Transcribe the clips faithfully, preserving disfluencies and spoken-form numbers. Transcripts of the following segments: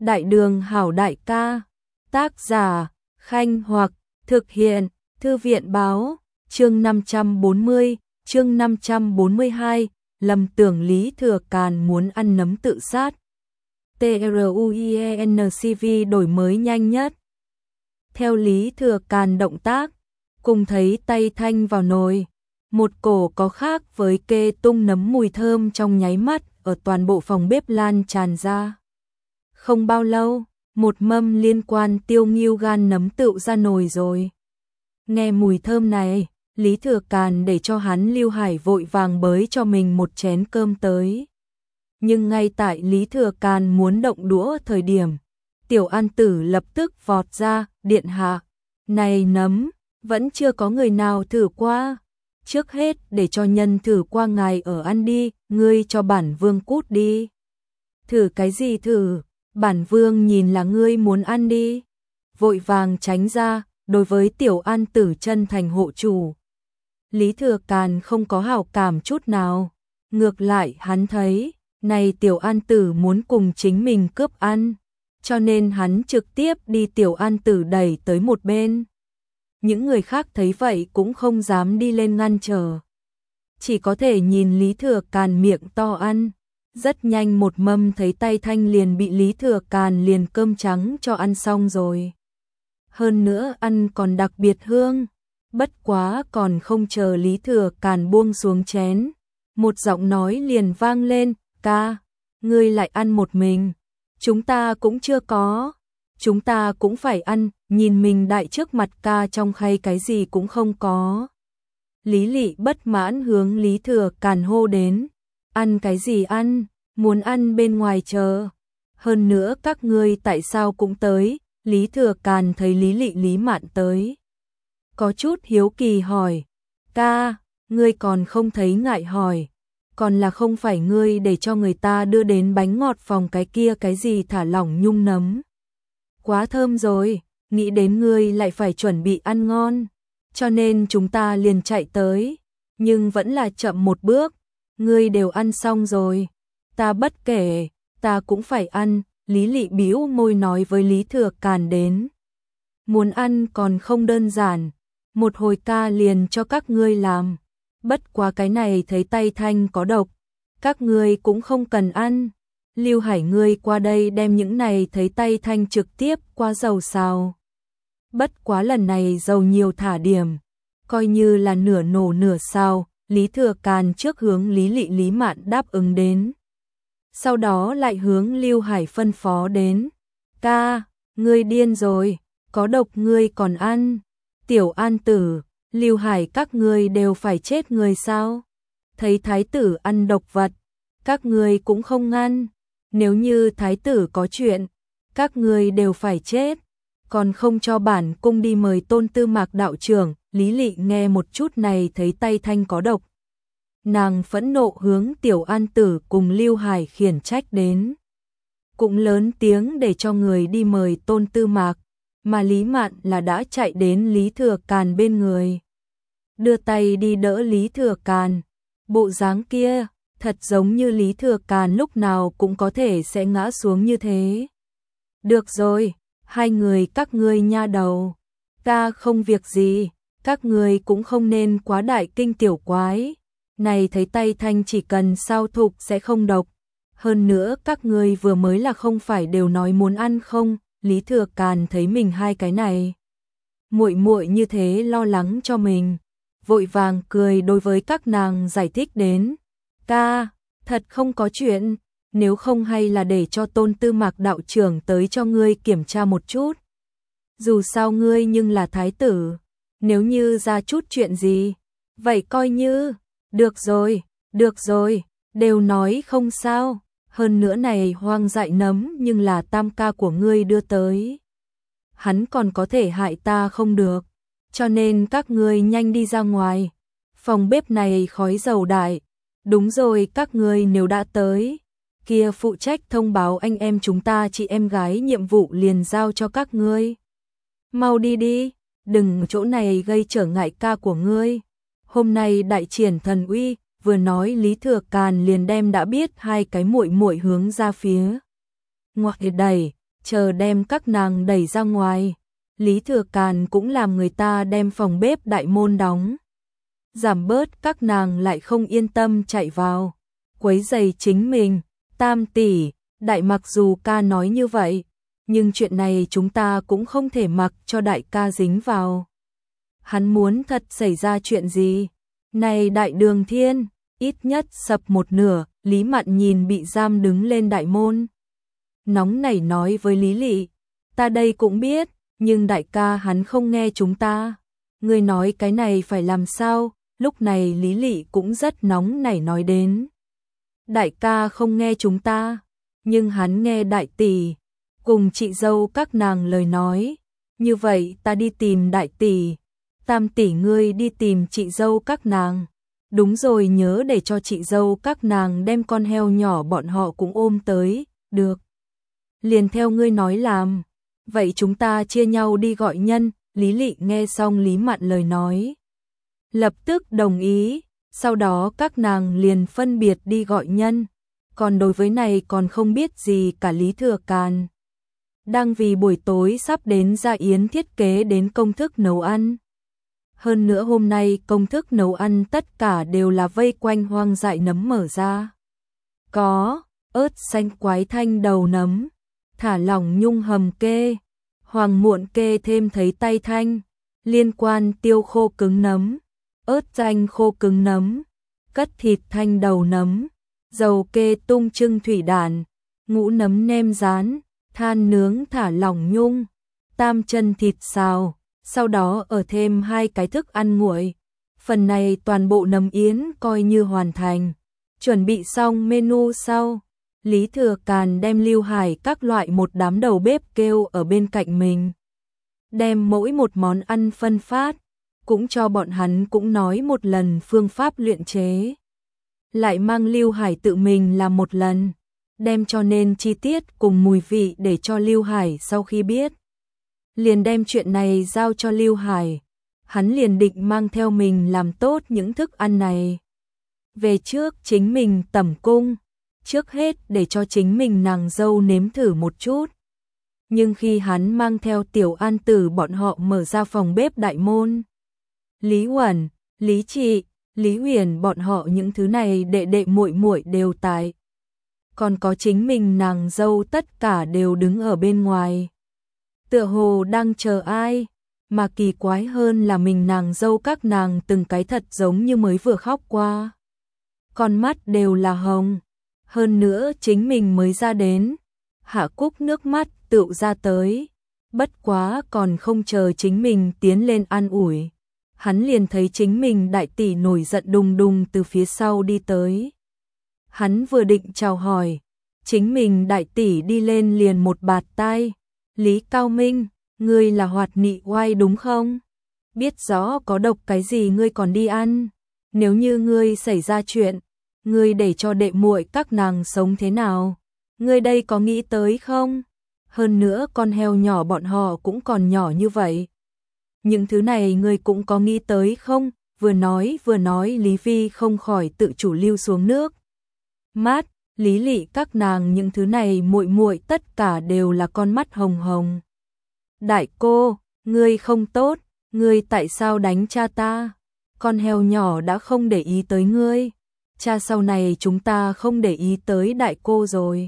Đại đường hảo đại ca. Tác giả Khanh Hoặc. Thực hiện Thư viện Báo. Chương năm trăm bốn mươi. Chương năm trăm bốn mươi hai. Lầm tưởng Lý Thừa Càn muốn ăn nấm tự sát. TRUIENCV đổi mới nhanh nhất. Theo Lý Thừa Càn động tác, cùng thấy tay thanh vào nồi, một cổ có khác với kê tung nấm mùi thơm trong nháy mắt ở toàn bộ phòng bếp lan tràn ra. Không bao lâu, một mâm liên quan tiêu nghiêu gan nấm tựu ra nồi rồi. Nghe mùi thơm này, Lý Thừa Càn để cho hắn Lưu Hải vội vàng bới cho mình một chén cơm tới. Nhưng ngay tại Lý Thừa Càn muốn động đũa thời điểm, Tiểu An Tử lập tức vọt ra, điện hạ, này nấm, vẫn chưa có người nào thử qua. Trước hết để cho nhân thử qua ngài ở ăn đi, ngươi cho bản vương cút đi. Thử cái gì thử, bản vương nhìn là ngươi muốn ăn đi. Vội vàng tránh ra, đối với Tiểu An Tử chân thành hộ chủ. Lý Thừa Càn không có hảo cảm chút nào, ngược lại hắn thấy, này Tiểu An Tử muốn cùng chính mình cướp ăn, cho nên hắn trực tiếp đi Tiểu An Tử đẩy tới một bên. Những người khác thấy vậy cũng không dám đi lên ngăn trở, chỉ có thể nhìn Lý Thừa Càn miệng to ăn. Rất nhanh một mâm thấy tay thanh liền bị Lý Thừa Càn liền cơm trắng cho ăn xong rồi. Hơn nữa ăn còn đặc biệt hương. Bất quá còn không chờ Lý Thừa Càn buông xuống chén, một giọng nói liền vang lên, ca, ngươi lại ăn một mình, chúng ta cũng chưa có, chúng ta cũng phải ăn, nhìn mình đại trước mặt ca trong khay cái gì cũng không có. Lý Lị bất mãn hướng Lý Thừa Càn hô đến, ăn cái gì ăn, muốn ăn bên ngoài chờ, hơn nữa các ngươi tại sao cũng tới. Lý Thừa Càn thấy Lý Lị Lý Mạn tới, có chút hiếu kỳ hỏi, ca, ngươi còn không thấy ngại hỏi, còn là không phải ngươi để cho người ta đưa đến bánh ngọt phòng cái kia cái gì thả lỏng nhung nấm. Quá thơm rồi, nghĩ đến ngươi lại phải chuẩn bị ăn ngon, cho nên chúng ta liền chạy tới, nhưng vẫn là chậm một bước, ngươi đều ăn xong rồi, ta bất kể, ta cũng phải ăn. Lý Lị bĩu môi nói với Lý Thừa Càn đến, muốn ăn còn không đơn giản, một hồi ca liền cho các ngươi làm, bất quá cái này thấy tay thanh có độc, các ngươi cũng không cần ăn. Lưu Hải ngươi qua đây đem những này thấy tay thanh trực tiếp qua dầu xào. Bất quá lần này dầu nhiều thả điểm, coi như là nửa nổ nửa xào. Lý Thừa Càn trước hướng Lý Lị Lý Mạn đáp ứng đến, sau đó lại hướng Lưu Hải phân phó đến, ca, ngươi điên rồi, có độc ngươi còn ăn. Tiểu An Tử, Lưu Hải các ngươi đều phải chết người sao? Thấy thái tử ăn độc vật, các ngươi cũng không ngăn, nếu như thái tử có chuyện, các ngươi đều phải chết, còn không cho bản cung đi mời Tôn Tư Mạc đạo trưởng. Lý Lị nghe một chút này thấy tay thanh có độc, nàng phẫn nộ hướng Tiểu An Tử cùng Lưu Hải khiển trách đến, cũng lớn tiếng để cho người đi mời Tôn Tư Mạc, mà Lý Mạn là đã chạy đến Lý Thừa Càn bên người, đưa tay đi đỡ Lý Thừa Càn, bộ dáng kia thật giống như Lý Thừa Càn lúc nào cũng có thể sẽ ngã xuống như thế. Được rồi, hai người các ngươi nha đầu, ta không việc gì, các ngươi cũng không nên quá đại kinh tiểu quái. Này thấy tay thanh chỉ cần sao thục sẽ không độc, hơn nữa các ngươi vừa mới là không phải đều nói muốn ăn không? Lý Thừa Càn thấy mình hai cái này muội muội như thế lo lắng cho mình, vội vàng cười đối với các nàng giải thích đến, ca, thật không có chuyện, nếu không hay là để cho Tôn Tư Mạc đạo trưởng tới cho ngươi kiểm tra một chút, dù sao ngươi nhưng là thái tử, nếu như ra chút chuyện gì, vậy coi như được rồi, được rồi, đều nói không sao, hơn nữa này hoang dại nấm nhưng là tam ca của ngươi đưa tới, hắn còn có thể hại ta không được, cho nên các ngươi nhanh đi ra ngoài, phòng bếp này khói dầu đại, đúng rồi các ngươi nếu đã tới, kia phụ trách thông báo anh em chúng ta chị em gái nhiệm vụ liền giao cho các ngươi, mau đi đi, đừng chỗ này gây trở ngại ca của ngươi. Hôm nay đại triển thần uy, vừa nói Lý Thừa Càn liền đem đã biết hai cái muội muội hướng ra phía ngoài đẩy, chờ đem các nàng đẩy ra ngoài. Lý Thừa Càn cũng làm người ta đem phòng bếp đại môn đóng. Giảm bớt các nàng lại không yên tâm chạy vào, quấy rầy chính mình. Tam tỷ, đại mặc dù ca nói như vậy, nhưng chuyện này chúng ta cũng không thể mặc cho đại ca dính vào. Hắn muốn thật xảy ra chuyện gì? Này đại đường thiên, ít nhất sập một nửa. Lý Mạn nhìn bị giam đứng lên đại môn, nóng nảy nói với Lý Lị, ta đây cũng biết, nhưng đại ca hắn không nghe chúng ta. Ngươi nói cái này phải làm sao? Lúc này Lý Lị cũng rất nóng nảy nói đến. Đại ca không nghe chúng ta, nhưng hắn nghe đại tỷ cùng chị dâu các nàng lời nói. Như vậy ta đi tìm đại tỷ, tam tỷ ngươi đi tìm chị dâu các nàng. Đúng rồi, nhớ để cho chị dâu các nàng đem con heo nhỏ bọn họ cũng ôm tới. Được, liền theo ngươi nói làm. Vậy chúng ta chia nhau đi gọi nhân. Lý Lị nghe xong Lý Mạn lời nói, lập tức đồng ý. Sau đó các nàng liền phân biệt đi gọi nhân. Còn đối với này còn không biết gì cả Lý Thừa Càn, đang vì buổi tối sắp đến gia yến thiết kế đến công thức nấu ăn. Hơn nữa hôm nay công thức nấu ăn tất cả đều là vây quanh hoang dại nấm mở ra. Có ớt xanh quái thanh đầu nấm, thả lỏng nhung hầm kê, hoàng muộn kê thêm thấy tay thanh, liên quan tiêu khô cứng nấm, ớt chanh khô cứng nấm, cất thịt thanh đầu nấm, dầu kê tung trưng thủy đản, ngũ nấm nem rán, than nướng thả lỏng nhung, tam chân thịt xào. Sau đó ở thêm hai cái thức ăn nguội. Phần này toàn bộ nấm yến coi như hoàn thành. Chuẩn bị xong menu sau, Lý Thừa Càn đem Lưu Hải các loại một đám đầu bếp kêu ở bên cạnh mình, đem mỗi một món ăn phân phát, cũng cho bọn hắn cũng nói một lần phương pháp luyện chế. Lại mang Lưu Hải tự mình làm một lần, đem cho nên chi tiết cùng mùi vị để cho Lưu Hải sau khi biết, liền đem chuyện này giao cho Lưu Hải. Hắn liền định mang theo mình làm tốt những thức ăn này. Về trước chính mình tẩm cung, trước hết để cho chính mình nàng dâu nếm thử một chút. Nhưng khi hắn mang theo Tiểu An Tử bọn họ mở ra phòng bếp đại môn, Lý Uẩn, Lý Trị, Lý Huyền bọn họ những thứ này đệ đệ muội muội đều tại. Còn có chính mình nàng dâu tất cả đều đứng ở bên ngoài, tựa hồ đang chờ ai. Mà kỳ quái hơn là mình nàng dâu các nàng từng cái thật giống như mới vừa khóc qua, con mắt đều là hồng. Hơn nữa chính mình mới ra đến, Hạ Cúc nước mắt tựu ra tới. Bất quá còn không chờ chính mình tiến lên an ủi, hắn liền thấy chính mình đại tỷ nổi giận đùng đùng từ phía sau đi tới. Hắn vừa định chào hỏi, chính mình đại tỷ đi lên liền một bạt tai. Lý Cao Minh, ngươi là Hoạt Nị Oai đúng không? Biết rõ có độc cái gì ngươi còn đi ăn? Nếu như ngươi xảy ra chuyện, ngươi để cho đệ muội các nàng sống thế nào? Ngươi đây có nghĩ tới không? Hơn nữa con heo nhỏ bọn họ cũng còn nhỏ như vậy. Những thứ này ngươi cũng có nghĩ tới không? Vừa nói vừa nói Lý Vi không khỏi tự chủ lưu xuống nước mắt. Lý Lị các nàng những thứ này muội muội tất cả đều là con mắt hồng hồng. Đại cô, ngươi không tốt, ngươi tại sao đánh cha ta? Con heo nhỏ đã không để ý tới ngươi, cha sau này chúng ta không để ý tới đại cô rồi.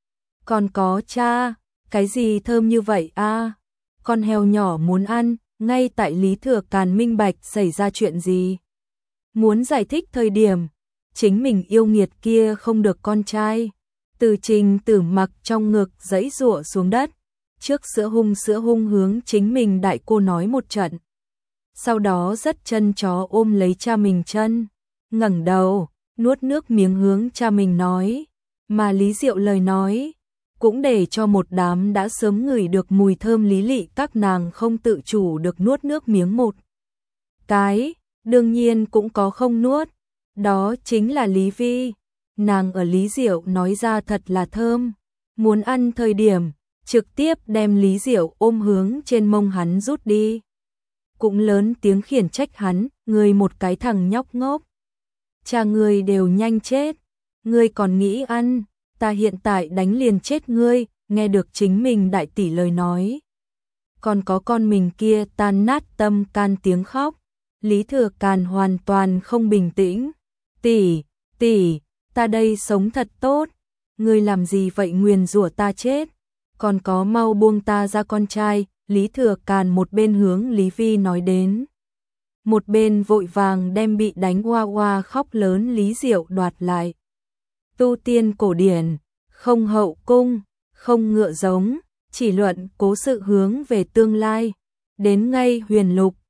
Còn có cha, cái gì thơm như vậy a? À? Con heo nhỏ muốn ăn. Ngay tại Lý Thừa Càn minh bạch xảy ra chuyện gì, muốn giải thích thời điểm, chính mình yêu nghiệt kia không được con trai. Từ Trình Tử mặc trong ngực giãy giụa xuống đất, trước sữa hung sữa hung hướng chính mình đại cô nói một trận. Sau đó dắt chân chó ôm lấy cha mình chân, ngẩng đầu, nuốt nước miếng hướng cha mình nói, mà Lý Diệu lời nói cũng để cho một đám đã sớm ngửi được mùi thơm Lý Lị các nàng không tự chủ được nuốt nước miếng một cái, đương nhiên cũng có không nuốt, đó chính là Lý Vi. Nàng ở Lý Diệu nói ra thật là thơm, muốn ăn thời điểm, trực tiếp đem Lý Diệu ôm hướng trên mông hắn rút đi. Cũng lớn tiếng khiển trách hắn, ngươi một cái thằng nhóc ngốc, cha ngươi đều nhanh chết, ngươi còn nghĩ ăn, ta hiện tại đánh liền chết ngươi. nghe được chính mình đại tỷ lời nói. Còn có con mình kia tan nát tâm can tiếng khóc, Lý Thừa Càn hoàn toàn không bình tĩnh. Tỷ, tỷ, ta đây sống thật tốt, ngươi làm gì vậy, nguyền rủa ta chết, còn có mau buông ta ra con trai. Lý Thừa Càn một bên hướng Lý Vi nói đến, một bên vội vàng đem bị đánh hoa hoa khóc lớn Lý Diệu đoạt lại. Tu tiên cổ điển, không hậu cung, không ngựa giống, chỉ luận cố sự hướng về tương lai. Đến ngay huyền lục,